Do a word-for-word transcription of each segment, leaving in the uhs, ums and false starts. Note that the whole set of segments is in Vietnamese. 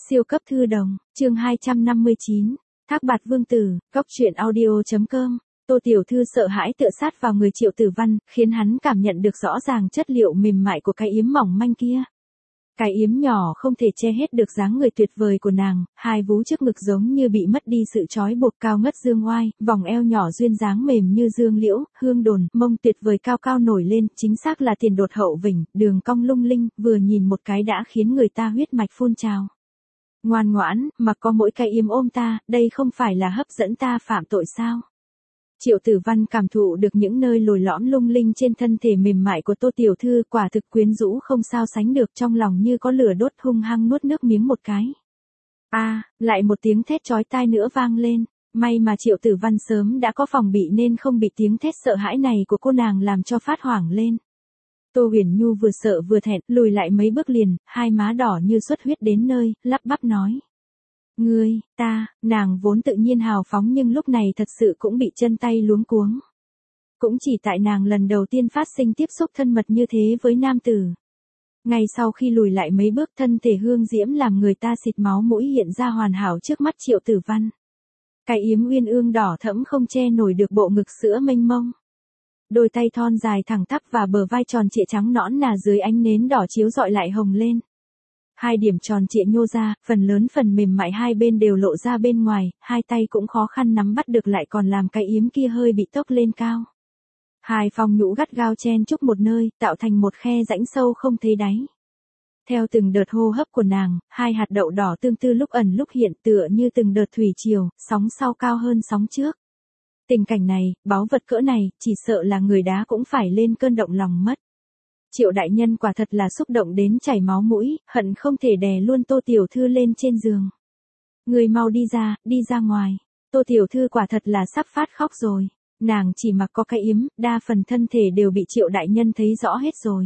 Siêu cấp thư đồng, chương hai trăm năm mươi chín, Thác Bạt Vương Tử, Góc truyện audio chấm com. Tô Tiểu Thư sợ hãi tựa sát vào người Triệu Tử Văn, khiến hắn cảm nhận được rõ ràng chất liệu mềm mại của cái yếm mỏng manh kia. Cái yếm nhỏ không thể che hết được dáng người tuyệt vời của nàng, hai vú trước ngực giống như bị mất đi sự trói buộc, cao ngất dương oai, vòng eo nhỏ duyên dáng mềm như dương liễu, hương đồn, mông tuyệt vời cao cao nổi lên, chính xác là tiền đột hậu vỉnh, đường cong lung linh, vừa nhìn một cái đã khiến người ta huyết mạch phun trào. Ngoan ngoãn, mà có mỗi cái yếm ôm ta, đây không phải là hấp dẫn ta phạm tội sao? Triệu Tử Văn cảm thụ được những nơi lồi lõm lung linh trên thân thể mềm mại của Tô Tiểu Thư, quả thực quyến rũ không sao sánh được, trong lòng như có lửa đốt, hung hăng nuốt nước miếng một cái. A, à, lại một tiếng thét chói tai nữa vang lên, may mà Triệu Tử Văn sớm đã có phòng bị nên không bị tiếng thét sợ hãi này của cô nàng làm cho phát hoảng lên. Tô Huyền Nhu vừa sợ vừa thẹn, lùi lại mấy bước liền, hai má đỏ như xuất huyết đến nơi, lắp bắp nói. Ngươi, ta, nàng vốn tự nhiên hào phóng nhưng lúc này thật sự cũng bị chân tay luống cuống. Cũng chỉ tại nàng lần đầu tiên phát sinh tiếp xúc thân mật như thế với nam tử. Ngay sau khi lùi lại mấy bước, thân thể hương diễm làm người ta xịt máu mũi hiện ra hoàn hảo trước mắt Triệu Tử Văn. Cái yếm uyên ương đỏ thẫm không che nổi được bộ ngực sữa mênh mông. Đôi tay thon dài thẳng tắp và bờ vai tròn trịa trắng nõn nà dưới ánh nến đỏ chiếu rọi lại hồng lên. Hai điểm tròn trịa nhô ra, phần lớn phần mềm mại hai bên đều lộ ra bên ngoài, hai tay cũng khó khăn nắm bắt được lại còn làm cái yếm kia hơi bị tốc lên cao. Hai phong nhũ gắt gao chen chúc một nơi, tạo thành một khe rãnh sâu không thấy đáy. Theo từng đợt hô hấp của nàng, hai hạt đậu đỏ tương tư lúc ẩn lúc hiện tựa như từng đợt thủy triều, sóng sau cao hơn sóng trước. Tình cảnh này, báu vật cỡ này, chỉ sợ là người đá cũng phải lên cơn động lòng mất. Triệu đại nhân quả thật là xúc động đến chảy máu mũi, hận không thể đè luôn Tô Tiểu Thư lên trên giường. Người mau đi ra, đi ra ngoài. Tô Tiểu Thư quả thật là sắp phát khóc rồi. Nàng chỉ mặc có cái yếm, đa phần thân thể đều bị Triệu đại nhân thấy rõ hết rồi.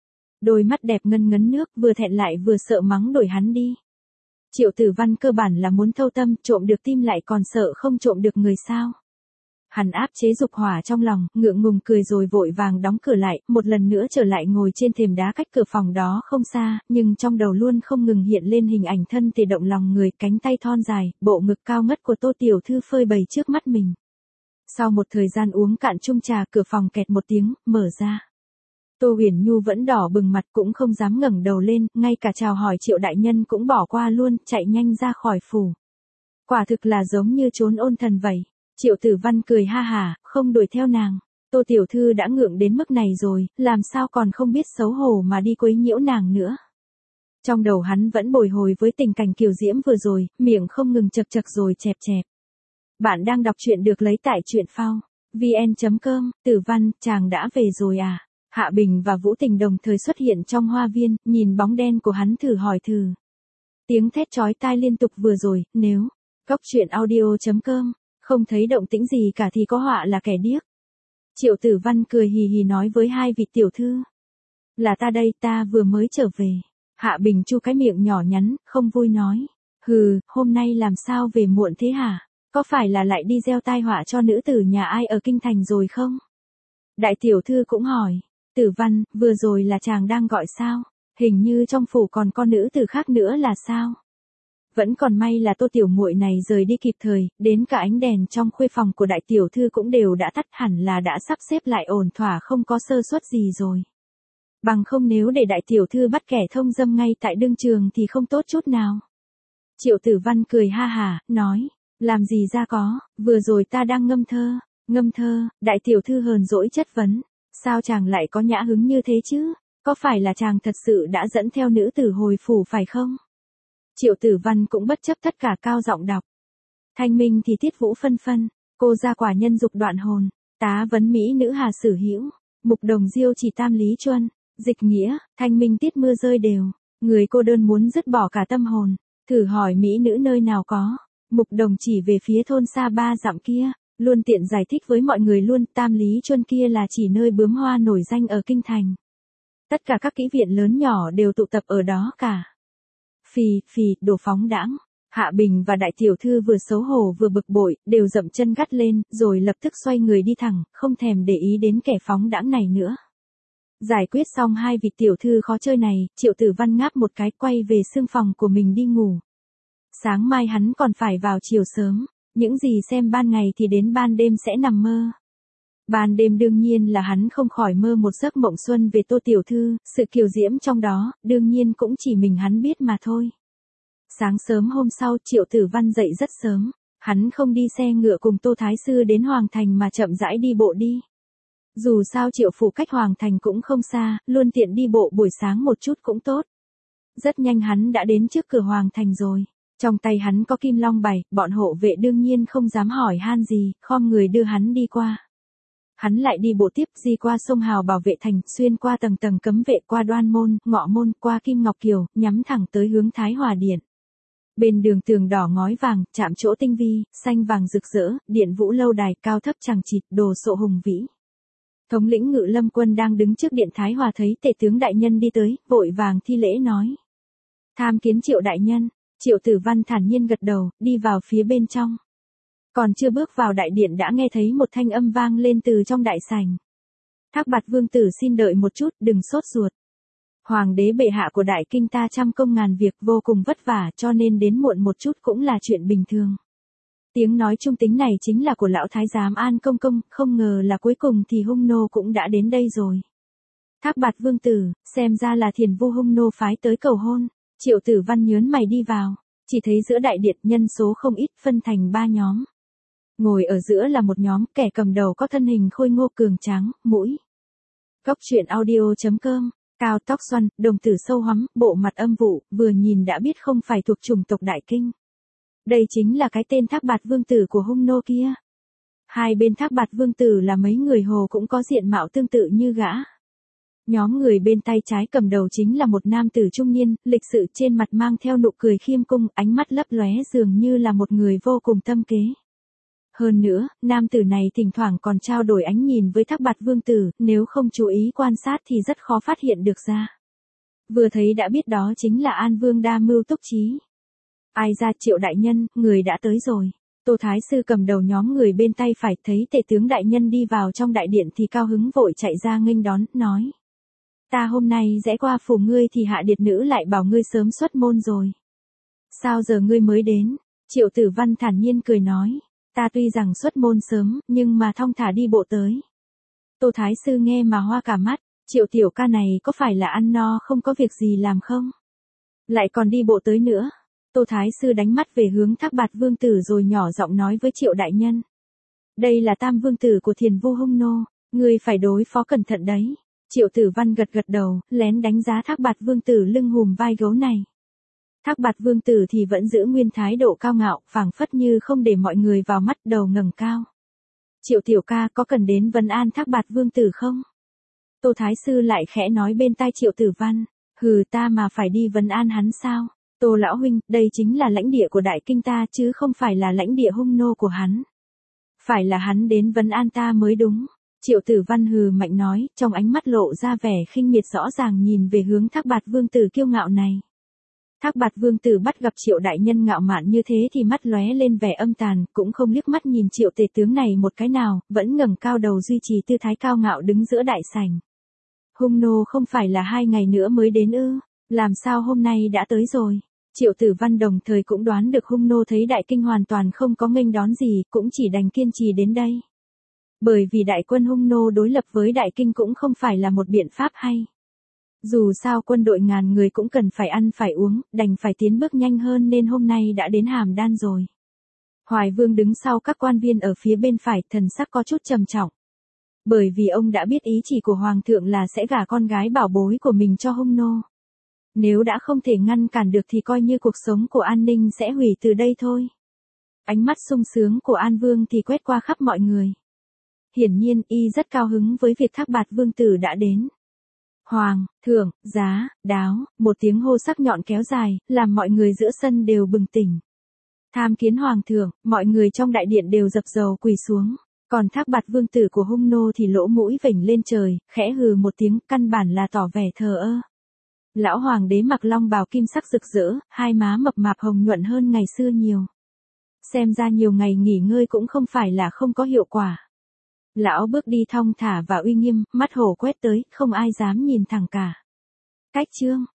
Đôi mắt đẹp ngân ngấn nước, vừa thẹn lại vừa sợ mắng đuổi hắn đi. Triệu Tử Văn cơ bản là muốn thâu tâm, trộm được tim lại còn sợ không trộm được người sao. Hắn áp chế dục hỏa trong lòng, ngượng ngùng cười rồi vội vàng đóng cửa lại, một lần nữa trở lại ngồi trên thềm đá cách cửa phòng đó không xa, nhưng trong đầu luôn không ngừng hiện lên hình ảnh thân thể động lòng người, cánh tay thon dài, bộ ngực cao ngất của Tô Tiểu Thư phơi bày trước mắt mình. Sau một thời gian uống cạn chung trà, cửa phòng kẹt một tiếng, mở ra. Tô Huyền Nhu vẫn đỏ bừng mặt cũng không dám ngẩng đầu lên, ngay cả chào hỏi Triệu đại nhân cũng bỏ qua luôn, chạy nhanh ra khỏi phủ. Quả thực là giống như trốn ôn thần vậy. Triệu Tử Văn cười ha hả, không đuổi theo nàng. Tô Tiểu Thư đã ngượng đến mức này rồi, làm sao còn không biết xấu hổ mà đi quấy nhiễu nàng nữa. Trong đầu hắn vẫn bồi hồi với tình cảnh kiều diễm vừa rồi, miệng không ngừng chật chật rồi chẹp chẹp. Bạn đang đọc truyện được lấy tại truyện phao vn chấm com. Tử Văn, chàng đã về rồi à? Hạ Bình và Vũ Tình đồng thời xuất hiện trong hoa viên, nhìn bóng đen của hắn thử hỏi thử. Tiếng thét chói tai liên tục vừa rồi, nếu Góc truyện audio chấm com không thấy động tĩnh gì cả thì có họa là kẻ điếc. Triệu Tử Văn cười hì hì nói với hai vị tiểu thư. Là ta đây, ta vừa mới trở về. Hạ Bình chu cái miệng nhỏ nhắn, không vui nói. Hừ, hôm nay làm sao về muộn thế hả? Có phải là lại đi gieo tai họa cho nữ tử nhà ai ở kinh thành rồi không? Đại tiểu thư cũng hỏi. Tử Văn, vừa rồi là chàng đang gọi sao? Hình như trong phủ còn con nữ tử khác nữa là sao? Vẫn còn may là Tô tiểu muội này rời đi kịp thời, đến cả ánh đèn trong khuê phòng của đại tiểu thư cũng đều đã tắt, hẳn là đã sắp xếp lại ổn thỏa không có sơ suất gì rồi. Bằng không nếu để đại tiểu thư bắt kẻ thông dâm ngay tại đương trường thì không tốt chút nào. Triệu Tử Văn cười ha hả, nói, làm gì ra có, vừa rồi ta đang ngâm thơ, ngâm thơ, đại tiểu thư hờn dỗi chất vấn, sao chàng lại có nhã hứng như thế chứ, có phải là chàng thật sự đã dẫn theo nữ tử hồi phủ phải không? Triệu Tử Văn cũng bất chấp tất cả cao giọng đọc. Thanh minh thì tiết vũ phân phân, cô ra quả nhân dục đoạn hồn, tá vấn mỹ nữ hà sử hữu, mục đồng diêu chỉ tam lý chuân, dịch nghĩa, thanh minh tiết mưa rơi đều, người cô đơn muốn dứt bỏ cả tâm hồn, thử hỏi mỹ nữ nơi nào có, mục đồng chỉ về phía thôn xa ba dặm kia, luôn tiện giải thích với mọi người luôn, tam lý chuân kia là chỉ nơi bướm hoa nổi danh ở kinh thành. Tất cả các kỹ viện lớn nhỏ đều tụ tập ở đó cả. Phì, phì, đồ phóng đãng. Hạ Bình và đại tiểu thư vừa xấu hổ vừa bực bội, đều dậm chân gắt lên, rồi lập tức xoay người đi thẳng, không thèm để ý đến kẻ phóng đãng này nữa. Giải quyết xong hai vị tiểu thư khó chơi này, Triệu Tử Văn ngáp một cái quay về sương phòng của mình đi ngủ. Sáng mai hắn còn phải vào chiều sớm, những gì xem ban ngày thì đến ban đêm sẽ nằm mơ. Ban đêm đương nhiên là hắn không khỏi mơ một giấc mộng xuân về Tô Tiểu Thư, sự kiều diễm trong đó, đương nhiên cũng chỉ mình hắn biết mà thôi. Sáng sớm hôm sau Triệu Tử Văn dậy rất sớm, hắn không đi xe ngựa cùng Tô Thái Sư đến Hoàng Thành mà chậm rãi đi bộ đi. Dù sao Triệu phủ cách Hoàng Thành cũng không xa, luôn tiện đi bộ buổi sáng một chút cũng tốt. Rất nhanh hắn đã đến trước cửa Hoàng Thành rồi. Trong tay hắn có kim long bảy, bọn hộ vệ đương nhiên không dám hỏi han gì, khom người đưa hắn đi qua. Hắn lại đi bộ tiếp, di qua sông Hào bảo vệ thành, xuyên qua tầng tầng cấm vệ, qua Đoan Môn, Ngọ Môn, qua Kim Ngọc Kiều, nhắm thẳng tới hướng Thái Hòa Điện. Bên đường tường đỏ ngói vàng, chạm chỗ tinh vi, xanh vàng rực rỡ, điện vũ lâu đài cao thấp chằng chịt, đồ sộ hùng vĩ. Thống lĩnh Ngự Lâm quân đang đứng trước điện Thái Hòa thấy tể tướng đại nhân đi tới, vội vàng thi lễ nói: "Tham kiến Triệu đại nhân." Triệu Tử Văn thản nhiên gật đầu, đi vào phía bên trong. Còn chưa bước vào đại điện đã nghe thấy một thanh âm vang lên từ trong đại sảnh. "Thác Bạt vương tử xin đợi một chút, đừng sốt ruột. Hoàng đế bệ hạ của đại kinh ta trăm công ngàn việc, vô cùng vất vả, cho nên đến muộn một chút cũng là chuyện bình thường." Tiếng nói trung tính này chính là của lão thái giám An Công Công, không ngờ là cuối cùng thì hung nô cũng đã đến đây rồi. "Thác Bạt vương tử, xem ra là Thiền Vu hung nô phái tới cầu hôn." Triệu Tử Văn nhớn mày đi vào, chỉ thấy giữa đại điện nhân số không ít, phân thành ba nhóm. Ngồi ở giữa là một nhóm, kẻ cầm đầu có thân hình khôi ngô cường tráng, mũi Góc truyện audio chấm com, cao tóc xoăn, đồng tử sâu hoắm, bộ mặt âm vụ, vừa nhìn đã biết không phải thuộc chủng tộc Đại Kinh. Đây chính là cái tên Thác Bạt vương tử của hung nô kia. Hai bên Thác Bạt vương tử là mấy người Hồ cũng có diện mạo tương tự như gã. Nhóm người bên tay trái cầm đầu chính là một nam tử trung niên, lịch sự, trên mặt mang theo nụ cười khiêm cung, ánh mắt lấp lóe dường như là một người vô cùng tâm kế. Hơn nữa, nam tử này thỉnh thoảng còn trao đổi ánh nhìn với Thác Bạt vương tử, nếu không chú ý quan sát thì rất khó phát hiện được ra. Vừa thấy đã biết đó chính là An Vương đa mưu túc trí. "Ai ra Triệu đại nhân, người đã tới rồi." Tô Thái Sư cầm đầu nhóm người bên tay phải thấy tể tướng đại nhân đi vào trong đại điện thì cao hứng vội chạy ra nghênh đón, nói: "Ta hôm nay rẽ qua phủ ngươi thì hạ điệt nữ lại bảo ngươi sớm xuất môn rồi. Sao giờ ngươi mới đến?" Triệu Tử Văn thản nhiên cười nói: "Ta tuy rằng xuất môn sớm, nhưng mà thong thả đi bộ tới." Tô Thái Sư nghe mà hoa cả mắt, Triệu tiểu ca này có phải là ăn no không có việc gì làm không? Lại còn đi bộ tới nữa. Tô Thái Sư đánh mắt về hướng Thác Bạt vương tử rồi nhỏ giọng nói với Triệu đại nhân: "Đây là tam vương tử của Thiền Vu hung nô, ngươi phải đối phó cẩn thận đấy." Triệu Tử Văn gật gật đầu, lén đánh giá Thác Bạt vương tử lưng hùm vai gấu này. Thác Bạt vương tử thì vẫn giữ nguyên thái độ cao ngạo, phảng phất như không để mọi người vào mắt, đầu ngẩng cao. "Triệu tiểu ca có cần đến vấn an Thác Bạt vương tử không?" Tô Thái Sư lại khẽ nói bên tai Triệu Tử Văn: "Hừ, ta mà phải đi vấn an hắn sao? Tô lão huynh, đây chính là lãnh địa của đại kinh ta chứ không phải là lãnh địa hung nô của hắn. Phải là hắn đến vấn an ta mới đúng." Triệu Tử Văn hừ mạnh nói, trong ánh mắt lộ ra vẻ khinh miệt rõ ràng nhìn về hướng Thác Bạt vương tử kiêu ngạo này. Thác Bạt vương tử bắt gặp Triệu đại nhân ngạo mạn như thế thì mắt lóe lên vẻ âm tàn, cũng không liếc mắt nhìn Triệu tể tướng này một cái nào, vẫn ngẩng cao đầu duy trì tư thái cao ngạo đứng giữa đại sảnh. "Hung nô không phải là hai ngày nữa mới đến ư? Làm sao hôm nay đã tới rồi?" Triệu Tử Văn đồng thời cũng đoán được hung nô thấy đại kinh hoàn toàn không có nghênh đón gì, cũng chỉ đành kiên trì đến đây. Bởi vì đại quân hung nô đối lập với đại kinh cũng không phải là một biện pháp hay. Dù sao quân đội ngàn người cũng cần phải ăn phải uống, đành phải tiến bước nhanh hơn nên hôm nay đã đến Hàm Đan rồi. Hoài Vương đứng sau các quan viên ở phía bên phải, thần sắc có chút trầm trọng. Bởi vì ông đã biết ý chỉ của Hoàng thượng là sẽ gả con gái bảo bối của mình cho hung nô. Nếu đã không thể ngăn cản được thì coi như cuộc sống của An Ninh sẽ hủy từ đây thôi. Ánh mắt sung sướng của An Vương thì quét qua khắp mọi người. Hiển nhiên y rất cao hứng với việc Thác Bạt vương tử đã đến. "Hoàng, thượng, giá, đáo", một tiếng hô sắc nhọn kéo dài, làm mọi người giữa sân đều bừng tỉnh. "Tham kiến Hoàng thượng", mọi người trong đại điện đều dập dầu quỳ xuống. Còn Thác Bạt vương tử của hung nô thì lỗ mũi vểnh lên trời, khẽ hừ một tiếng, căn bản là tỏ vẻ thờ ơ. Lão hoàng đế mặc long bào kim sắc rực rỡ, hai má mập mạp hồng nhuận hơn ngày xưa nhiều. Xem ra nhiều ngày nghỉ ngơi cũng không phải là không có hiệu quả. Lão bước đi thong thả và uy nghiêm, mắt hổ quét tới, không ai dám nhìn thẳng cả. Cách chương